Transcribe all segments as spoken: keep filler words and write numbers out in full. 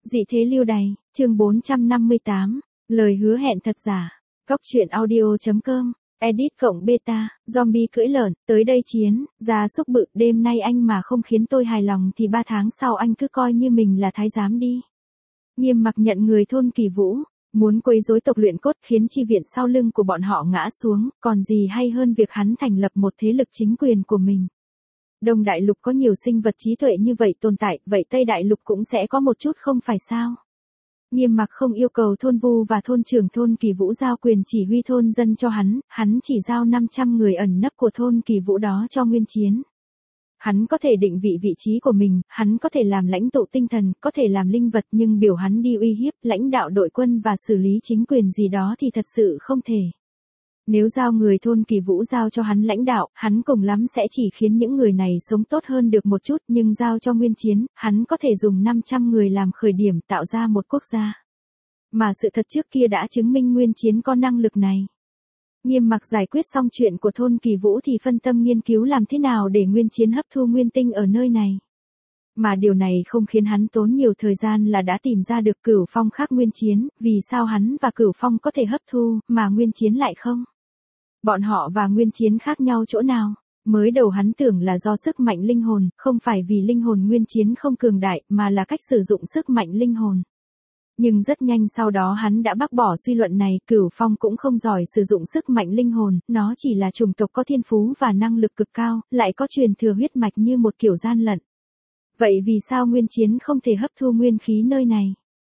Dị thế lưu đày, chương bốn trăm năm mươi tám, lời hứa hẹn thật giả. Góc truyện audio.com, edit cộng beta, zombie cưỡi lợn, tới đây chiến, gia súc bự, đêm nay anh mà không khiến tôi hài lòng thì ba tháng sau anh cứ coi như mình là thái giám đi. Nghiêm Mặc nhận người thôn Kỳ Vũ, muốn quấy rối tộc luyện cốt khiến chi viện sau lưng của bọn họ ngã xuống, còn gì hay hơn việc hắn thành lập một thế lực chính quyền của mình. Đông Đại Lục có nhiều sinh vật trí tuệ như vậy tồn tại, vậy Tây Đại Lục cũng sẽ có một chút không phải sao? Nghiêm Mặc không yêu cầu thôn Vu và thôn trưởng thôn Kỳ Vũ giao quyền chỉ huy thôn dân cho hắn, hắn chỉ giao năm trăm người ẩn nấp của thôn Kỳ Vũ đó cho Nguyên Chiến. Hắn có thể định vị vị trí của mình, hắn có thể làm lãnh tụ tinh thần, có thể làm linh vật, nhưng biểu hắn đi uy hiếp, lãnh đạo đội quân và xử lý chính quyền gì đó thì thật sự không thể. Nếu giao người thôn Kỳ Vũ giao cho hắn lãnh đạo, hắn cùng lắm sẽ chỉ khiến những người này sống tốt hơn được một chút, nhưng giao cho Nguyên Chiến, hắn có thể dùng năm trăm người làm khởi điểm tạo ra một quốc gia. Mà sự thật trước kia đã chứng minh Nguyên Chiến có năng lực này. Nghiêm Mặc giải quyết xong chuyện của thôn Kỳ Vũ thì phân tâm nghiên cứu làm thế nào để Nguyên Chiến hấp thu nguyên tinh ở nơi này. Mà điều này không khiến hắn tốn nhiều thời gian là đã tìm ra được Cửu Phong khác Nguyên Chiến, vì sao hắn và Cửu Phong có thể hấp thu, mà Nguyên Chiến lại không? Bọn họ và Nguyên Chiến khác nhau chỗ nào? Mới đầu hắn tưởng là do sức mạnh linh hồn, không phải vì linh hồn Nguyên Chiến không cường đại, mà là cách sử dụng sức mạnh linh hồn. Nhưng rất nhanh sau đó hắn đã bác bỏ suy luận này, Cửu Phong cũng không giỏi sử dụng sức mạnh linh hồn, nó chỉ là chủng tộc có thiên phú và năng lực cực cao, lại có truyền thừa huyết mạch như một kiểu gian lận. Vậy vì sao Nguyên Chiến không thể hấp thu nguyên khí nơi này?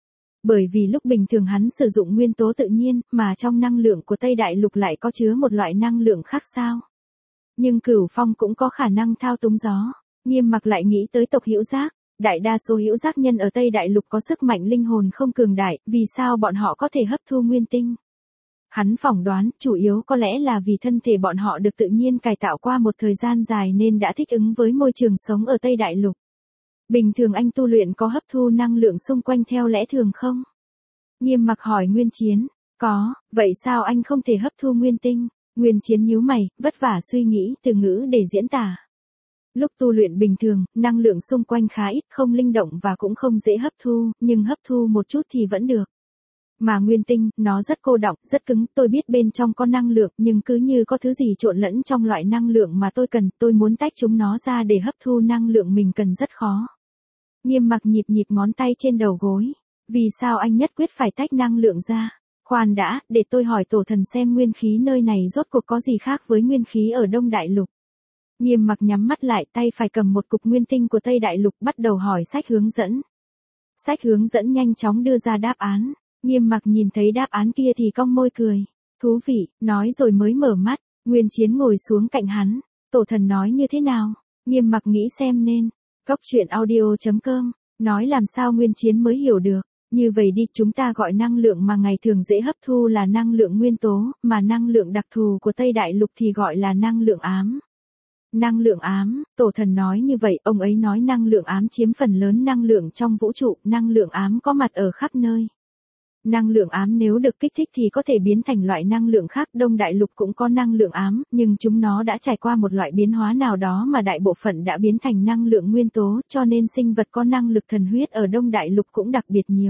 Bởi vì lúc bình thường hắn sử dụng nguyên tố tự nhiên, mà trong năng lượng của Tây Đại Lục lại có chứa một loại năng lượng khác sao? Nhưng Cửu Phong cũng có khả năng thao túng gió. Nghiêm Mặc lại nghĩ tới tộc Hữu Giác. Đại đa số Hữu Giác nhân ở Tây Đại Lục có sức mạnh linh hồn không cường đại, vì sao bọn họ có thể hấp thu nguyên tinh? Hắn phỏng đoán, chủ yếu có lẽ là vì thân thể bọn họ được tự nhiên cải tạo qua một thời gian dài nên đã thích ứng với môi trường sống ở Tây Đại Lục. Bình thường anh tu luyện có hấp thu năng lượng xung quanh theo lẽ thường không? Nghiêm Mặc hỏi Nguyên Chiến. Có, vậy sao anh không thể hấp thu nguyên tinh? Nguyên Chiến nhíu mày, vất vả suy nghĩ từ ngữ để diễn tả. Lúc tu luyện bình thường, năng lượng xung quanh khá ít, không linh động và cũng không dễ hấp thu, nhưng hấp thu một chút thì vẫn được. Mà nguyên tinh, nó rất cô đọng, rất cứng, tôi biết bên trong có năng lượng, nhưng cứ như có thứ gì trộn lẫn trong loại năng lượng mà tôi cần, tôi muốn tách chúng nó ra để hấp thu năng lượng mình cần rất khó. Nghiêm Mặc nhịp nhịp ngón tay trên đầu gối. Vì sao anh nhất quyết phải tách năng lượng ra? Khoan đã, để tôi hỏi tổ thần xem nguyên khí nơi này rốt cuộc có gì khác với nguyên khí ở Đông Đại Lục. Nghiêm Mặc nhắm mắt lại, tay phải cầm một cục nguyên tinh của Tây Đại Lục, bắt đầu hỏi sách hướng dẫn. Sách hướng dẫn nhanh chóng đưa ra đáp án. Nghiêm Mặc nhìn thấy đáp án kia thì cong môi cười. Thú vị, nói rồi mới mở mắt. Nguyên Chiến ngồi xuống cạnh hắn. Tổ thần nói như thế nào? Nghiêm Mặc nghĩ xem nên. Góc truyện audio.com, nói làm sao Nguyên Chiến mới hiểu được. Như vậy đi, chúng ta gọi năng lượng mà ngày thường dễ hấp thu là năng lượng nguyên tố, mà năng lượng đặc thù của Tây Đại Lục thì gọi là năng lượng ám. Năng lượng ám, tổ thần nói như vậy, ông ấy nói năng lượng ám chiếm phần lớn năng lượng trong vũ trụ, năng lượng ám có mặt ở khắp nơi. Năng lượng ám nếu được kích thích thì có thể biến thành loại năng lượng khác, Đông Đại Lục cũng có năng lượng ám, nhưng chúng nó đã trải qua một loại biến hóa nào đó mà đại bộ phận đã biến thành năng lượng nguyên tố, cho nên sinh vật có năng lực thần huyết ở Đông Đại Lục cũng đặc biệt nhiều.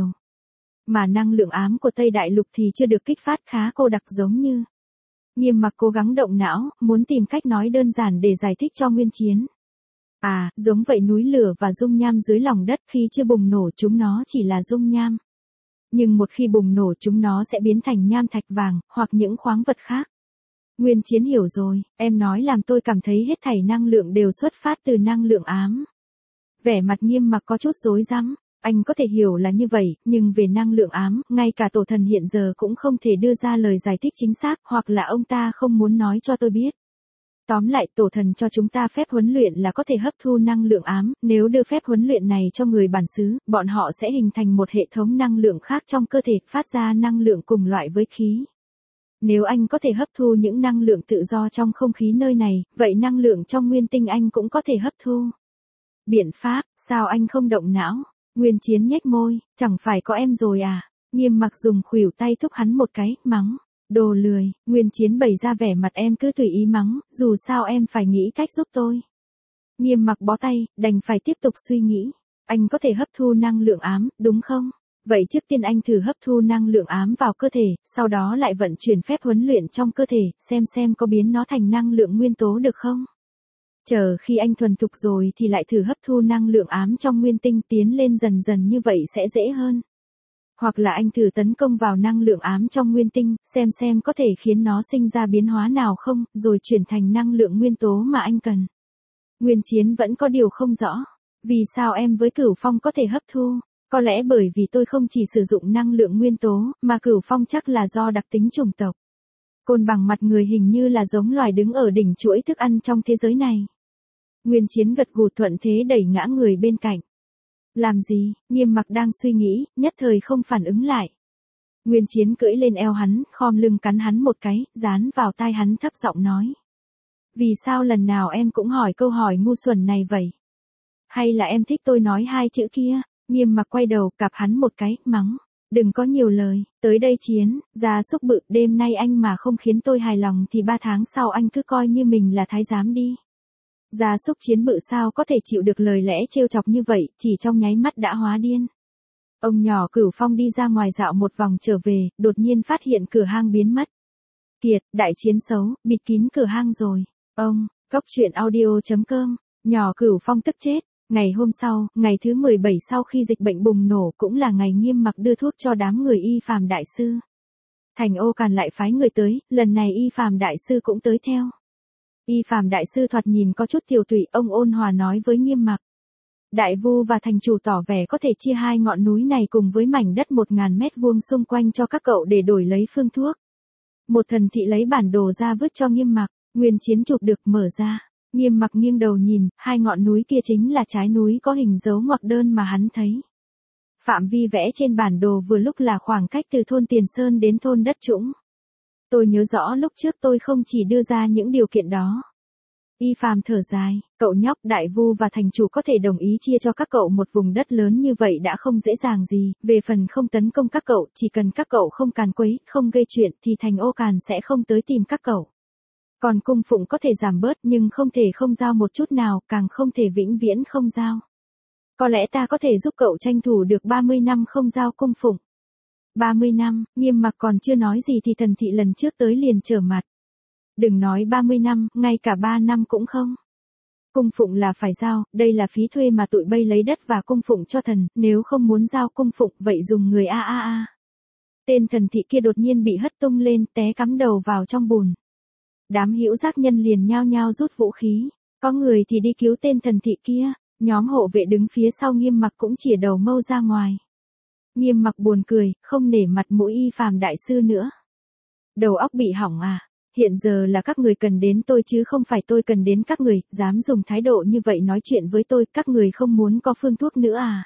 Mà năng lượng ám của Tây Đại Lục thì chưa được kích phát khá cô đặc giống như. Nghiêm Mặc cố gắng động não, muốn tìm cách nói đơn giản để giải thích cho Nguyên Chiến. À, giống vậy núi lửa và dung nham dưới lòng đất khi chưa bùng nổ chúng nó chỉ là dung nham. Nhưng một khi bùng nổ chúng nó sẽ biến thành nham thạch vàng, hoặc những khoáng vật khác. Nguyên Chiến hiểu rồi, em nói làm tôi cảm thấy hết thảy năng lượng đều xuất phát từ năng lượng ám. Vẻ mặt Nghiêm Mặc có chút rối rắm. Anh có thể hiểu là như vậy, nhưng về năng lượng ám, ngay cả tổ thần hiện giờ cũng không thể đưa ra lời giải thích chính xác, hoặc là ông ta không muốn nói cho tôi biết. Tóm lại, tổ thần cho chúng ta phép huấn luyện là có thể hấp thu năng lượng ám, nếu đưa phép huấn luyện này cho người bản xứ, bọn họ sẽ hình thành một hệ thống năng lượng khác trong cơ thể, phát ra năng lượng cùng loại với khí. Nếu anh có thể hấp thu những năng lượng tự do trong không khí nơi này, vậy năng lượng trong nguyên tinh anh cũng có thể hấp thu. Biện pháp, sao anh không động não? Nguyên Chiến nhếch môi, chẳng phải có em rồi à? Nghiêm Mặc dùng khuỷu tay thúc hắn một cái, mắng. Đồ lười, Nguyên Chiến bày ra vẻ mặt em cứ tùy ý mắng, dù sao em phải nghĩ cách giúp tôi. Nghiêm Mặc bó tay, đành phải tiếp tục suy nghĩ. Anh có thể hấp thu năng lượng ám, đúng không? Vậy trước tiên anh thử hấp thu năng lượng ám vào cơ thể, sau đó lại vận chuyển phép huấn luyện trong cơ thể, xem xem có biến nó thành năng lượng nguyên tố được không? Chờ khi anh thuần thục rồi thì lại thử hấp thu năng lượng ám trong nguyên tinh, tiến lên dần dần, như vậy sẽ dễ hơn. Hoặc là anh thử tấn công vào năng lượng ám trong nguyên tinh, xem xem có thể khiến nó sinh ra biến hóa nào không, rồi chuyển thành năng lượng nguyên tố mà anh cần. Nguyên Chiến vẫn có điều không rõ. Vì sao em với Cửu Phong có thể hấp thu? Có lẽ bởi vì tôi không chỉ sử dụng năng lượng nguyên tố, mà Cửu Phong chắc là do đặc tính chủng tộc. Côn bằng mặt người hình như là giống loài đứng ở đỉnh chuỗi thức ăn trong thế giới này. Nguyên Chiến gật gù thuận thế đẩy ngã người bên cạnh. Làm gì? Nghiêm Mặc đang suy nghĩ, nhất thời không phản ứng lại. Nguyên Chiến cưỡi lên eo hắn, khom lưng cắn hắn một cái, dán vào tai hắn thấp giọng nói. Vì sao lần nào em cũng hỏi câu hỏi ngu xuẩn này vậy? Hay là em thích tôi nói hai chữ kia? Nghiêm Mặc quay đầu, cặp hắn một cái, mắng. Đừng có nhiều lời, tới đây Chiến, gia súc bự, đêm nay anh mà không khiến tôi hài lòng thì ba tháng sau anh cứ coi như mình là thái giám đi. Gia súc Chiến bự sao có thể chịu được lời lẽ trêu chọc như vậy, chỉ trong nháy mắt đã hóa điên. Ông nhỏ Cửu Phong đi ra ngoài dạo một vòng trở về, đột nhiên phát hiện cửa hang biến mất. Kiệt, đại chiến xấu, bịt kín cửa hang rồi. Ông, Cốc Truyện Audio chấm com, nhỏ Cửu Phong tức chết. Ngày hôm sau, ngày thứ mười bảy sau khi dịch bệnh bùng nổ, cũng là ngày Nghiêm Mặc đưa thuốc cho đám người Y Phàm đại sư. Thành Ô Càn lại phái người tới, lần này Y Phàm đại sư cũng tới theo. Y Phàm đại sư thoạt nhìn có chút tiều tụy, ông ôn hòa nói với Nghiêm Mặc. Đại Vu và thành chủ tỏ vẻ có thể chia hai ngọn núi này cùng với mảnh đất một ngàn mét vuông xung quanh cho các cậu để đổi lấy phương thuốc. Một thần thị lấy bản đồ ra vứt cho Nghiêm Mặc, Nguyên Chiến chụp được mở ra. Nghiêm Mặc nghiêng đầu nhìn, hai ngọn núi kia chính là trái núi có hình dấu ngoặc đơn mà hắn thấy. Phạm vi vẽ trên bản đồ vừa lúc là khoảng cách từ thôn Tiền Sơn đến thôn Đất Trũng. Tôi nhớ rõ lúc trước tôi không chỉ đưa ra những điều kiện đó. Y Phàm thở dài, cậu nhóc, Đại Vu và thành chủ có thể đồng ý chia cho các cậu một vùng đất lớn như vậy đã không dễ dàng gì, về phần không tấn công các cậu, chỉ cần các cậu không càn quấy, không gây chuyện thì Thành Ô Càn sẽ không tới tìm các cậu. Còn cung phụng có thể giảm bớt nhưng không thể không giao một chút nào, càng không thể vĩnh viễn không giao. Có lẽ ta có thể giúp cậu tranh thủ được ba mươi năm không giao cung phụng. ba mươi năm, Nghiêm Mặc còn chưa nói gì thì thần thị lần trước tới liền trở mặt. Đừng nói ba mươi năm, ngay cả ba năm cũng không. Cung phụng là phải giao, đây là phí thuê mà tụi bay lấy đất và cung phụng cho thần, nếu không muốn giao cung phụng vậy dùng người a a a. Tên thần thị kia đột nhiên bị hất tung lên, té cắm đầu vào trong bùn. Đám hữu giác nhân liền nhao nhao rút vũ khí, có người thì đi cứu tên thần thị kia, nhóm hộ vệ đứng phía sau Nghiêm Mặc cũng chìa đầu mâu ra ngoài. Nghiêm Mặc buồn cười, không nể mặt mũi Y Phàm đại sư nữa. Đầu óc bị hỏng à, hiện giờ là các người cần đến tôi chứ không phải tôi cần đến các người, dám dùng thái độ như vậy nói chuyện với tôi, các người không muốn có phương thuốc nữa à.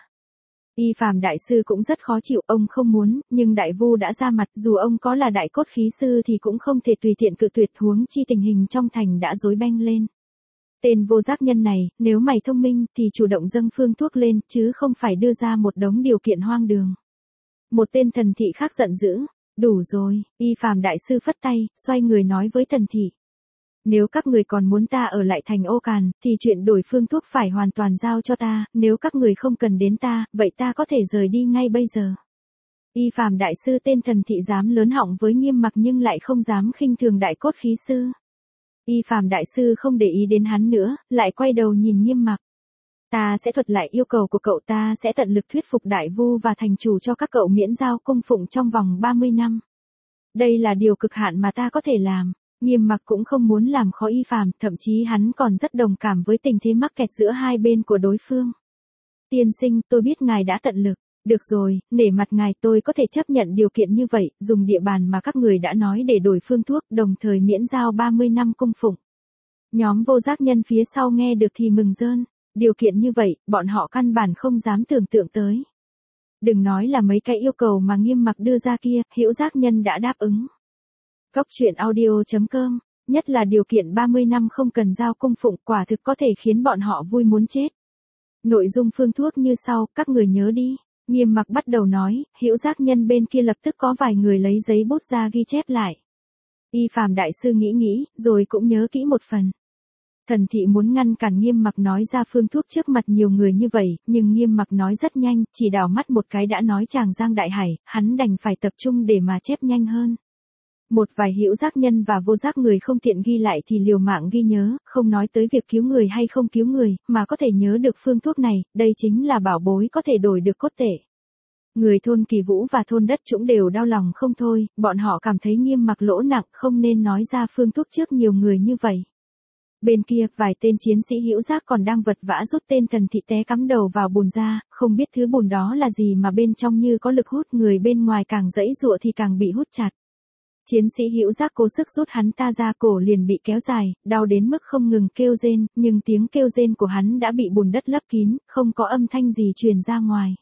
Y Phàm đại sư cũng rất khó chịu, ông không muốn, nhưng Đại Vu đã ra mặt, dù ông có là đại cốt khí sư thì cũng không thể tùy tiện cự tuyệt, huống chi tình hình trong thành đã rối beng lên. Tên vô giác nhân này, nếu mày thông minh thì chủ động dâng phương thuốc lên, chứ không phải đưa ra một đống điều kiện hoang đường. Một tên thần thị khác giận dữ, đủ rồi, Y Phàm đại sư phất tay, xoay người nói với thần thị. Nếu các người còn muốn ta ở lại thành Ô Càn, thì chuyện đổi phương thuốc phải hoàn toàn giao cho ta, nếu các người không cần đến ta, vậy ta có thể rời đi ngay bây giờ. Y Phàm đại sư tên thần thị dám lớn họng với Nghiêm Mặc nhưng lại không dám khinh thường đại cốt khí sư. Y Phàm đại sư không để ý đến hắn nữa, lại quay đầu nhìn Nghiêm Mặc. Ta sẽ thuật lại yêu cầu của cậu, ta sẽ tận lực thuyết phục Đại Vu và thành chủ cho các cậu miễn giao cung phụng trong vòng ba mươi năm. Đây là điều cực hạn mà ta có thể làm. Nghiêm Mặc cũng không muốn làm khó Y Phàm, thậm chí hắn còn rất đồng cảm với tình thế mắc kẹt giữa hai bên của đối phương. Tiên sinh, tôi biết ngài đã tận lực. Được rồi, nể mặt ngài tôi có thể chấp nhận điều kiện như vậy, dùng địa bàn mà các người đã nói để đổi phương thuốc, đồng thời miễn giao ba mươi năm cung phụng. Nhóm vô giác nhân phía sau nghe được thì mừng rơn. Điều kiện như vậy, bọn họ căn bản không dám tưởng tượng tới. Đừng nói là mấy cái yêu cầu mà Nghiêm Mặc đưa ra kia, hữu giác nhân đã đáp ứng. Cốc Truyện Audio chấm com, nhất là điều kiện ba mươi năm không cần giao cung phụng, quả thực có thể khiến bọn họ vui muốn chết. Nội dung phương thuốc như sau, các người nhớ đi. Nghiêm Mặc bắt đầu nói, hữu giác nhân bên kia lập tức có vài người lấy giấy bút ra ghi chép lại. Y Phàm đại sư nghĩ nghĩ, rồi cũng nhớ kỹ một phần. Thần thị muốn ngăn cản Nghiêm Mặc nói ra phương thuốc trước mặt nhiều người như vậy, nhưng Nghiêm Mặc nói rất nhanh, chỉ đảo mắt một cái đã nói chàng Giang Đại Hải, hắn đành phải tập trung để mà chép nhanh hơn. Một vài hữu giác nhân và vô giác người không tiện ghi lại thì liều mạng ghi nhớ, không nói tới việc cứu người hay không cứu người, mà có thể nhớ được phương thuốc này, đây chính là bảo bối có thể đổi được cốt tể. Người thôn Kỳ Vũ và thôn Đất Trũng đều đau lòng không thôi, bọn họ cảm thấy Nghiêm Mặc lỗ nặng không nên nói ra phương thuốc trước nhiều người như vậy. Bên kia, vài tên chiến sĩ hữu giác còn đang vật vã rút tên Thần thị té cắm đầu vào bùn ra, không biết thứ bùn đó là gì mà bên trong như có lực hút, người bên ngoài càng giãy giụa thì càng bị hút chặt. Chiến sĩ hữu giác cố sức rút hắn ta ra, cổ liền bị kéo dài, đau đến mức không ngừng kêu rên, nhưng tiếng kêu rên của hắn đã bị bùn đất lấp kín, không có âm thanh gì truyền ra ngoài.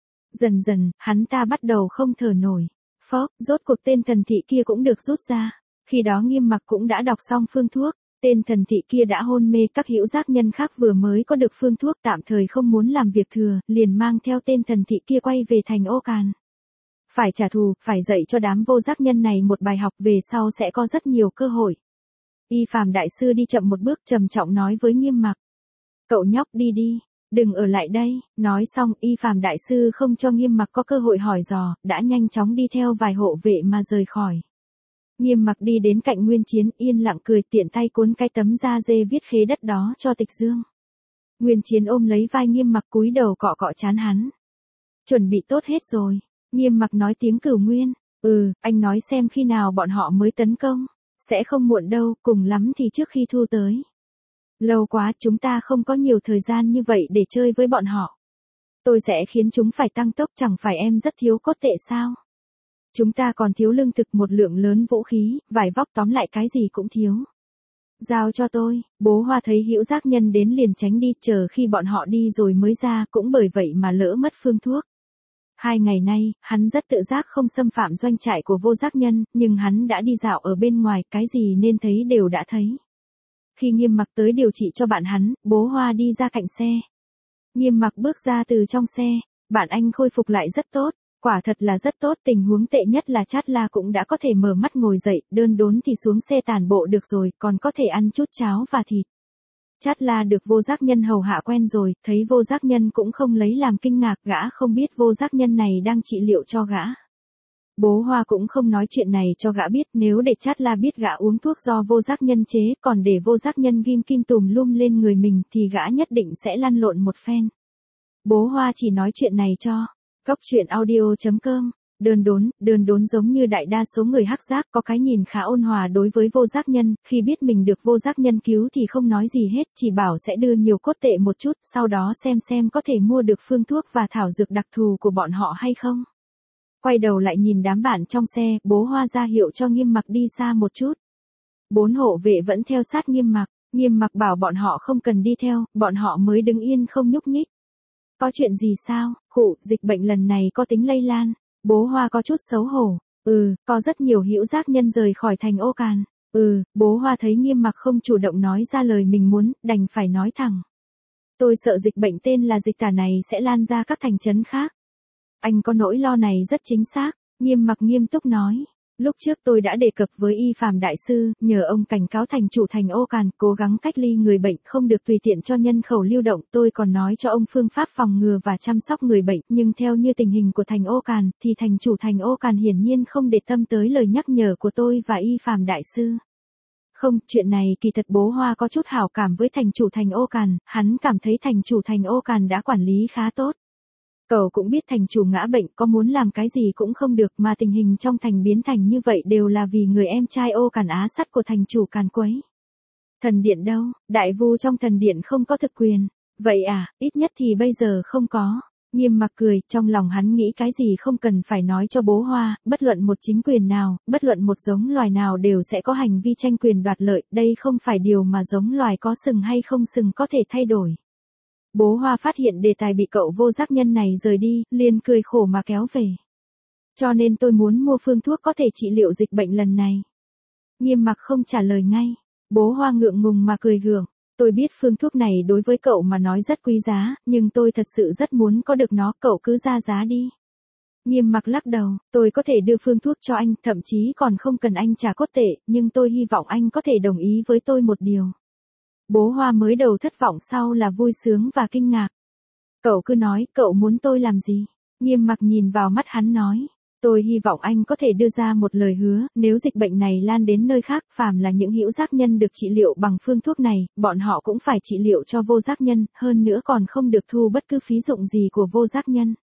Dần dần, hắn ta bắt đầu không thở nổi. Phốc, rốt cuộc tên Thần thị kia cũng được rút ra. Khi đó Nghiêm Mặc cũng đã đọc xong phương thuốc. Tên Thần thị kia đã hôn mê, các hữu giác nhân khác vừa mới có được phương thuốc tạm thời không muốn làm việc thừa, liền mang theo tên Thần thị kia quay về thành Ô Càn. Phải trả thù, phải dạy cho đám vô giác nhân này một bài học, về sau sẽ có rất nhiều cơ hội. Y Phàm đại sư đi chậm một bước, trầm trọng nói với Nghiêm Mặc. Cậu nhóc đi đi, đừng ở lại đây. Nói xong, Y Phàm đại sư không cho Nghiêm Mặc có cơ hội hỏi dò, đã nhanh chóng đi theo vài hộ vệ mà rời khỏi. Nghiêm Mặc đi đến cạnh Nguyên Chiến, yên lặng cười, tiện tay cuốn cái tấm da dê viết khế đất đó cho Tịch Dương. Nguyên Chiến ôm lấy vai Nghiêm Mặc, cúi đầu cọ cọ trán hắn. Chuẩn bị tốt hết rồi. Nghiêm Mặc nói tiếng Cửu Nguyên. Ừ, anh nói xem khi nào bọn họ mới tấn công. Sẽ không muộn đâu, cùng lắm thì trước khi thu tới. Lâu quá, chúng ta không có nhiều thời gian như vậy để chơi với bọn họ. Tôi sẽ khiến chúng phải tăng tốc, chẳng phải em rất thiếu cốt tệ sao? Chúng ta còn thiếu lương thực, một lượng lớn vũ khí, vải vóc, tóm lại cái gì cũng thiếu. Giao cho tôi. Bố Hoa thấy hữu giác nhân đến liền tránh đi, chờ khi bọn họ đi rồi mới ra, cũng bởi vậy mà lỡ mất phương thuốc. Hai ngày nay, hắn rất tự giác không xâm phạm doanh trại của vô giác nhân, nhưng hắn đã đi dạo ở bên ngoài, cái gì nên thấy đều đã thấy. Khi Nghiêm Mặc tới điều trị cho bạn hắn, bố Hoa đi ra cạnh xe. Nghiêm Mặc bước ra từ trong xe, bạn anh khôi phục lại rất tốt, quả thật là rất tốt, tình huống tệ nhất là Chát La cũng đã có thể mở mắt ngồi dậy, đơn đốn thì xuống xe tản bộ được rồi, còn có thể ăn chút cháo và thịt. Chát La được vô giác nhân hầu hạ quen rồi, thấy vô giác nhân cũng không lấy làm kinh ngạc, gã không biết vô giác nhân này đang trị liệu cho gã. Bố Hoa cũng không nói chuyện này cho gã biết, nếu để Chát La biết gã uống thuốc do vô giác nhân chế, còn để vô giác nhân ghim kim tùm lum lên người mình thì gã nhất định sẽ lăn lộn một phen. Bố Hoa chỉ nói chuyện này cho Cốc truyện audio chấm com. Đơn đốn, đơn đốn giống như đại đa số người hắc giác, có cái nhìn khá ôn hòa đối với vô giác nhân, khi biết mình được vô giác nhân cứu thì không nói gì hết, chỉ bảo sẽ đưa nhiều cốt tệ một chút, sau đó xem xem có thể mua được phương thuốc và thảo dược đặc thù của bọn họ hay không. Quay đầu lại nhìn đám bạn trong xe, bố Hoa ra hiệu cho Nghiêm Mặc đi xa một chút. Bốn hộ vệ vẫn theo sát Nghiêm Mặc, Nghiêm Mặc bảo bọn họ không cần đi theo, bọn họ mới đứng yên không nhúc nhích. Có chuyện gì sao? Khụ, dịch bệnh lần này có tính lây lan. Bố Hoa có chút xấu hổ. Ừ, có rất nhiều hữu giác nhân rời khỏi thành Ô Càn. Ừ, bố Hoa thấy Nghiêm Mặc không chủ động nói ra lời mình muốn, đành phải nói thẳng. Tôi sợ dịch bệnh tên là dịch tả này sẽ lan ra các thành trấn khác. Anh có nỗi lo này rất chính xác, Nghiêm Mặc nghiêm túc nói. Lúc trước tôi đã đề cập với Y Phàm đại sư, nhờ ông cảnh cáo thành chủ thành Ô Càn cố gắng cách ly người bệnh, không được tùy tiện cho nhân khẩu lưu động. Tôi còn nói cho ông phương pháp phòng ngừa và chăm sóc người bệnh, nhưng theo như tình hình của thành Ô Càn, thì thành chủ thành Ô Càn hiển nhiên không để tâm tới lời nhắc nhở của tôi và Y Phàm đại sư. Không, chuyện này kỳ thật bố Hoa có chút hảo cảm với thành chủ thành Ô Càn, hắn cảm thấy thành chủ thành Ô Càn đã quản lý khá tốt. Cậu cũng biết thành chủ ngã bệnh, có muốn làm cái gì cũng không được, mà tình hình trong thành biến thành như vậy đều là vì người em trai Ô Càn Á Sắt của thành chủ càn quấy. Thần điện đâu? Đại vu trong thần điện không có thực quyền. Vậy à, ít nhất thì bây giờ không có. Nghiêm Mặc cười, trong lòng hắn nghĩ cái gì không cần phải nói cho bố Hoa, bất luận một chính quyền nào, bất luận một giống loài nào đều sẽ có hành vi tranh quyền đoạt lợi, đây không phải điều mà giống loài có sừng hay không sừng có thể thay đổi. Bố Hoa phát hiện đề tài bị cậu vô giác nhân này rời đi, liền cười khổ mà kéo về. Cho nên tôi muốn mua phương thuốc có thể trị liệu dịch bệnh lần này. Nghiêm Mặc không trả lời ngay. Bố Hoa ngượng ngùng mà cười gượng. Tôi biết phương thuốc này đối với cậu mà nói rất quý giá, nhưng tôi thật sự rất muốn có được nó, cậu cứ ra giá đi. Nghiêm Mặc lắc đầu, tôi có thể đưa phương thuốc cho anh, thậm chí còn không cần anh trả cốt tệ, nhưng tôi hy vọng anh có thể đồng ý với tôi một điều. Bố Hoa mới đầu thất vọng sau là vui sướng và kinh ngạc. Cậu cứ nói, cậu muốn tôi làm gì? Nghiêm Mặc nhìn vào mắt hắn nói. Tôi hy vọng anh có thể đưa ra một lời hứa, nếu dịch bệnh này lan đến nơi khác, phàm là những hữu giác nhân được trị liệu bằng phương thuốc này, bọn họ cũng phải trị liệu cho vô giác nhân, hơn nữa còn không được thu bất cứ phí dụng gì của vô giác nhân.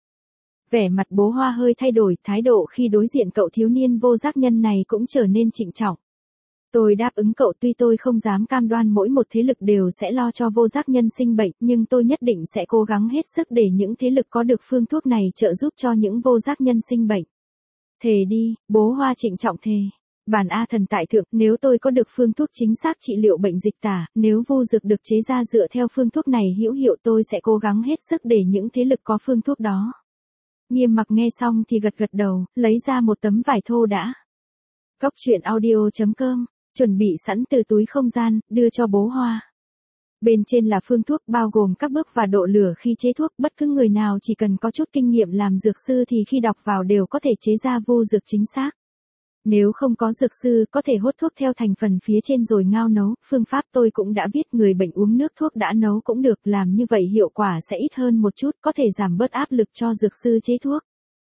Vẻ mặt Bố Hoa hơi thay đổi, thái độ khi đối diện cậu thiếu niên vô giác nhân này cũng trở nên trịnh trọng. Tôi đáp ứng cậu, tuy tôi không dám cam đoan mỗi một thế lực đều sẽ lo cho vô giác nhân sinh bệnh, nhưng tôi nhất định sẽ cố gắng hết sức để những thế lực có được phương thuốc này trợ giúp cho những vô giác nhân sinh bệnh. Thề đi, Bố Hoa trịnh trọng thề. Bản A Thần tại thượng, nếu tôi có được phương thuốc chính xác trị liệu bệnh dịch tả, nếu vu dược được chế ra dựa theo phương thuốc này hữu hiệu, tôi sẽ cố gắng hết sức để những thế lực có phương thuốc đó. Nghiêm Mặc nghe xong thì gật gật đầu, lấy ra một tấm vải thô đã. Cốc truyện audio chấm com, chuẩn bị sẵn từ túi không gian, đưa cho Bố Hoa. Bên trên là phương thuốc bao gồm các bước và độ lửa khi chế thuốc, bất cứ người nào chỉ cần có chút kinh nghiệm làm dược sư thì khi đọc vào đều có thể chế ra vu dược chính xác. Nếu không có dược sư, có thể hốt thuốc theo thành phần phía trên rồi ngao nấu, phương pháp tôi cũng đã viết, người bệnh uống nước thuốc đã nấu cũng được, làm như vậy hiệu quả sẽ ít hơn một chút, có thể giảm bớt áp lực cho dược sư chế thuốc.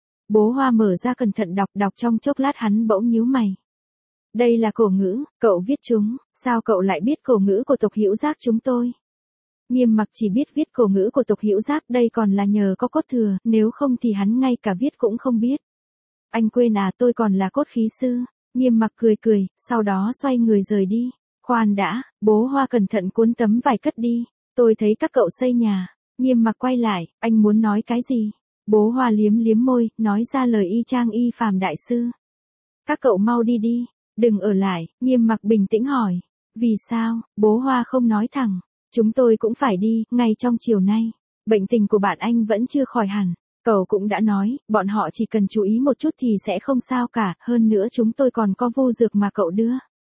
Bố Hoa mở ra cẩn thận đọc, đọc trong chốc lát hắn bỗng nhíu mày. Đây là cổ ngữ, cậu viết chúng, sao cậu lại biết cổ ngữ của tộc Hữu Giác chúng tôi? Nghiêm Mặc chỉ biết viết cổ ngữ của tộc Hữu Giác, đây còn là nhờ có cốt thừa, nếu không thì hắn ngay cả viết cũng không biết. Anh quên à, tôi còn là cốt khí sư. Nghiêm Mặc cười cười, sau đó xoay người rời đi. Khoan đã, Bố Hoa cẩn thận cuốn tấm vải cất đi. Tôi thấy các cậu xây nhà. Nghiêm Mặc quay lại, anh muốn nói cái gì? Bố Hoa liếm liếm môi, nói ra lời y chang y phàm đại sư. Các cậu mau đi đi, đừng ở lại. Nghiêm Mặc bình tĩnh hỏi. Vì sao? Bố Hoa không nói thẳng. Chúng tôi cũng phải đi, ngay trong chiều nay. Bệnh tình của bạn anh vẫn chưa khỏi hẳn. Cậu cũng đã nói, bọn họ chỉ cần chú ý một chút thì sẽ không sao cả, hơn nữa chúng tôi còn có vu dược mà cậu đưa.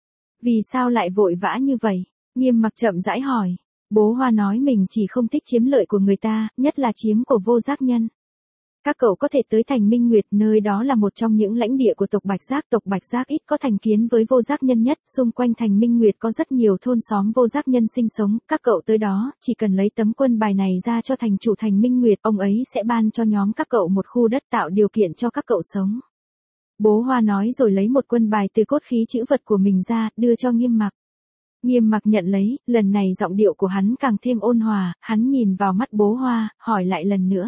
Vì sao lại vội vã như vậy? Nghiêm Mặc chậm rãi hỏi. Bố Hoa nói mình chỉ không thích chiếm lợi của người ta, nhất là chiếm của vô giác nhân. Các cậu có thể tới thành Minh Nguyệt, nơi đó là một trong những lãnh địa của tộc Bạch Giác. Tộc Bạch Giác ít có thành kiến với vô giác nhân nhất, xung quanh thành Minh Nguyệt có rất nhiều thôn xóm vô giác nhân sinh sống. Các cậu tới đó, chỉ cần lấy tấm quân bài này ra cho thành chủ thành Minh Nguyệt, ông ấy sẽ ban cho nhóm các cậu một khu đất tạo điều kiện cho các cậu sống. Bố Hoa nói rồi lấy một quân bài từ cốt khí chữ vật của mình ra, đưa cho Nghiêm Mặc. Nghiêm Mặc nhận lấy, lần này giọng điệu của hắn càng thêm ôn hòa, hắn nhìn vào mắt Bố Hoa, hỏi lại lần nữa.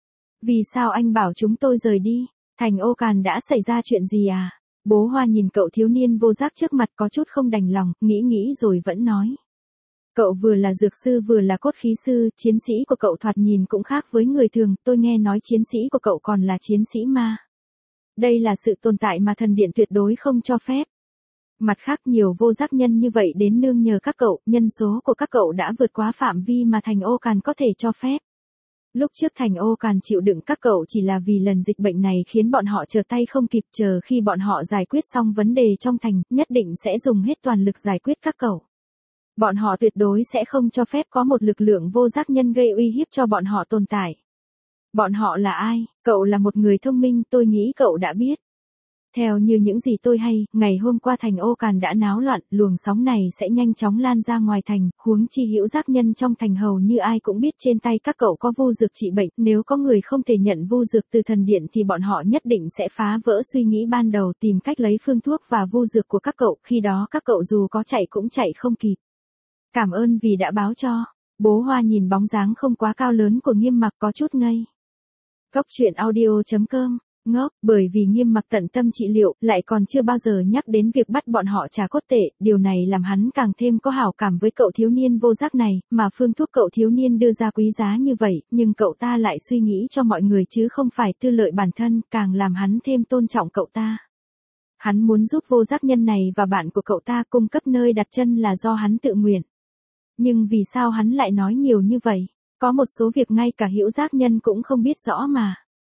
Vì sao anh bảo chúng tôi rời đi? Thành Ô Càn đã xảy ra chuyện gì à? Bố Hoa nhìn cậu thiếu niên vô giác trước mặt có chút không đành lòng, nghĩ nghĩ rồi vẫn nói. Cậu vừa là dược sư vừa là cốt khí sư, chiến sĩ của cậu thoạt nhìn cũng khác với người thường, tôi nghe nói chiến sĩ của cậu còn là chiến sĩ ma. Đây là sự tồn tại mà thần điện tuyệt đối không cho phép. Mặt khác nhiều vô giác nhân như vậy đến nương nhờ các cậu, nhân số của các cậu đã vượt quá phạm vi mà Thành Ô Càn có thể cho phép. Lúc trước Thành Ô Càn chịu đựng các cậu chỉ là vì lần dịch bệnh này khiến bọn họ trở tay không kịp, chờ khi bọn họ giải quyết xong vấn đề trong thành, nhất định sẽ dùng hết toàn lực giải quyết các cậu. Bọn họ tuyệt đối sẽ không cho phép có một lực lượng vô giác nhân gây uy hiếp cho bọn họ tồn tại. Bọn họ là ai? Cậu là một người thông minh, tôi nghĩ cậu đã biết. Theo như những gì tôi hay, ngày hôm qua Thành Ô Càn đã náo loạn, luồng sóng này sẽ nhanh chóng lan ra ngoài thành, huống chi hữu giác nhân trong thành hầu như ai cũng biết trên tay các cậu có vu dược trị bệnh, nếu có người không thể nhận vu dược từ thần điện thì bọn họ nhất định sẽ phá vỡ suy nghĩ ban đầu, tìm cách lấy phương thuốc và vu dược của các cậu, khi đó các cậu dù có chạy cũng chạy không kịp. Cảm ơn vì đã báo cho. Bố Hoa nhìn bóng dáng không quá cao lớn của Nghiêm Mặc có chút ngây. Cốc truyện audio chấm com Ngốc, bởi vì Nghiêm Mặc tận tâm trị liệu, lại còn chưa bao giờ nhắc đến việc bắt bọn họ trả cốt tệ, điều này làm hắn càng thêm có hảo cảm với cậu thiếu niên vô giác này, mà phương thuốc cậu thiếu niên đưa ra quý giá như vậy, nhưng cậu ta lại suy nghĩ cho mọi người chứ không phải tư lợi bản thân, càng làm hắn thêm tôn trọng cậu ta. Hắn muốn giúp vô giác nhân này và bạn của cậu ta cung cấp nơi đặt chân là do hắn tự nguyện. Nhưng vì sao hắn lại nói nhiều như vậy? Có một số việc ngay cả hữu giác nhân cũng không biết rõ mà.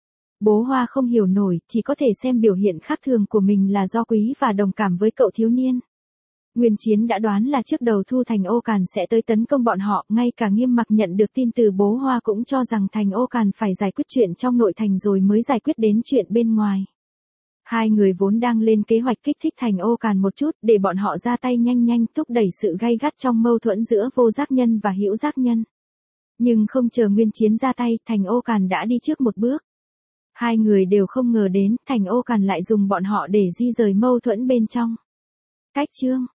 Bố Hoa không hiểu nổi, chỉ có thể xem biểu hiện khác thường của mình là do quý và đồng cảm với cậu thiếu niên. Nguyên Chiến đã đoán là trước đầu thu Thành Ô Càn sẽ tới tấn công bọn họ, ngay cả Nghiêm Mặc nhận được tin từ Bố Hoa cũng cho rằng Thành Ô Càn phải giải quyết chuyện trong nội thành rồi mới giải quyết đến chuyện bên ngoài. Hai người vốn đang lên kế hoạch kích thích Thành Ô Càn một chút để bọn họ ra tay nhanh nhanh thúc đẩy sự gay gắt trong mâu thuẫn giữa Vô Giác Nhân và Hữu Giác Nhân. Nhưng không chờ Nguyên Chiến ra tay, Thành Ô Càn đã đi trước một bước. Hai người đều không ngờ đến, Thành Ô Càn lại dùng bọn họ để di rời mâu thuẫn bên trong. Cách chương